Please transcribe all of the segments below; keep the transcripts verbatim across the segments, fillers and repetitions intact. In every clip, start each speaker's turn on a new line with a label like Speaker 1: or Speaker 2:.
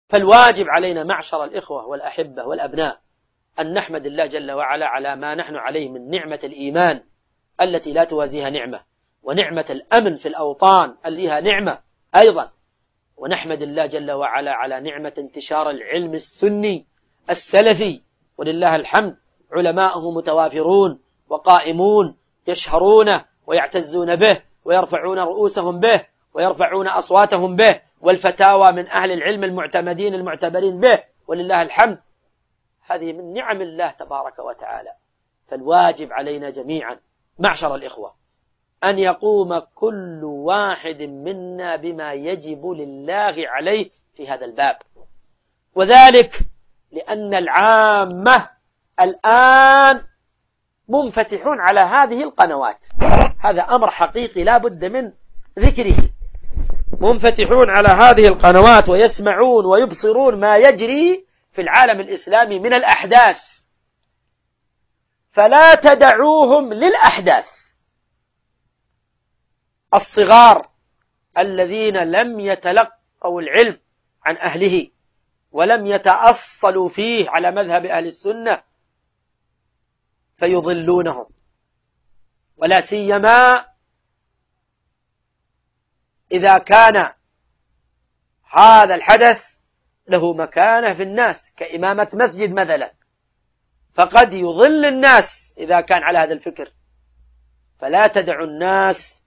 Speaker 1: فالواجب علينا معشر الإخوة والأحبة والأبناء أن نحمد الله جل وعلا على ما نحن عليه من نعمة الإيمان التي لا توازيها نعمة، ونعمة الأمن في الأوطان التي نعمة أيضا، ونحمد الله جل وعلا على نعمة انتشار العلم السني السلفي، ولله الحمد علماءه متوافرون وقائمون يشهرونه ويعتزون به ويرفعون رؤوسهم به ويرفعون أصواتهم به، والفتاوى من أهل العلم المعتمدين المعتبرين به، ولله الحمد. هذه من نعم الله تبارك وتعالى. فالواجب علينا جميعا معشر الإخوة أن يقوم كل واحد منا بما يجب لله عليه في هذا الباب، وذلك لأن العامة الآن منفتحون على هذه القنوات، هذا أمر حقيقي لا بد من ذكره، منفتحون على هذه القنوات ويسمعون ويبصرون ما يجري في العالم الإسلامي من الأحداث، فلا تدعوهم للأحداث. الصغار الذين لم يتلقوا العلم عن أهله ولم يتأصلوا فيه على مذهب أهل السنة فيضلونهم، ولا سيما إذا كان هذا الحدث له مكانة في الناس كإمامة مسجد مثلا، فقد يضل الناس إذا كان على هذا الفكر. فلا تدعوا الناس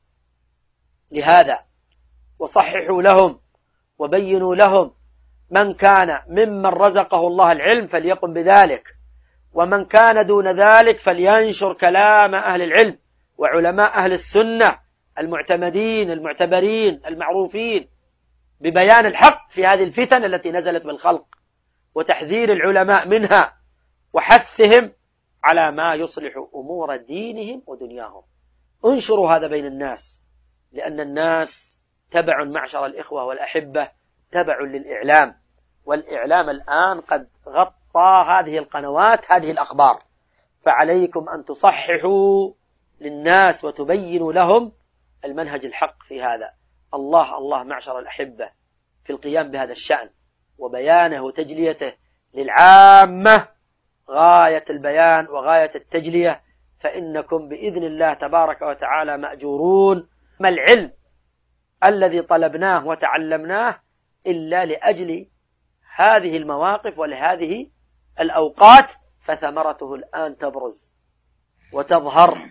Speaker 1: لهذا، وصححوا لهم وبينوا لهم. من كان ممن رزقه الله العلم فليقم بذلك، ومن كان دون ذلك فلينشر كلام أهل العلم وعلماء أهل السنة المعتمدين المعتبرين المعروفين ببيان الحق في هذه الفتن التي نزلت بالخلق، وتحذير العلماء منها، وحثهم على ما يصلح أمور دينهم ودنياهم. انشروا هذا بين الناس، لأن الناس تبع معشر الإخوة والأحبة تبع للإعلام، والإعلام الآن قد غطى هذه القنوات هذه الأخبار، فعليكم أن تصححوا للناس وتبينوا لهم المنهج الحق في هذا. الله الله معشر الأحبة في القيام بهذا الشأن وبيانه وتجليته للعامة غاية البيان وغاية التجلية، فإنكم بإذن الله تبارك وتعالى مأجورون. ما العلم الذي طلبناه وتعلمناه إلا لأجل هذه المواقف ولهذه الأوقات، فثمرته الآن تبرز وتظهر،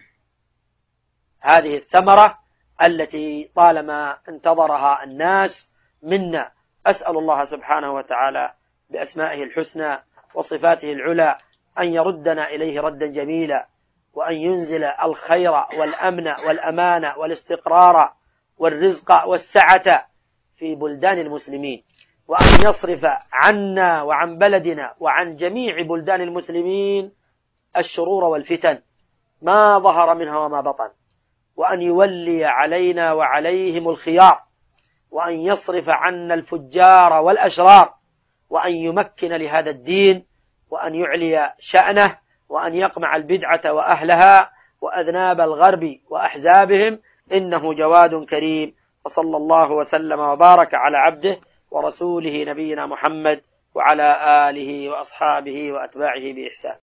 Speaker 1: هذه الثمرة التي طالما انتظرها الناس منا. أسأل الله سبحانه وتعالى بأسمائه الحسنى وصفاته العلى أن يردنا إليه ردا جميلا، وأن ينزل الخير والأمن والأمان والاستقرار والرزق والسعة في بلدان المسلمين، وأن يصرف عنا وعن بلدنا وعن جميع بلدان المسلمين الشرور والفتن ما ظهر منها وما بطن، وأن يولي علينا وعليهم الخيار، وأن يصرف عنا الفجار والأشرار، وأن يمكن لهذا الدين، وأن يعلي شأنه، وأن يقمع البدعة وأهلها وأذناب الغرب وأحزابهم، إنه جواد كريم. وصلى الله وسلم وبارك على عبده ورسوله نبينا محمد وعلى آله وأصحابه وأتباعه بإحسان.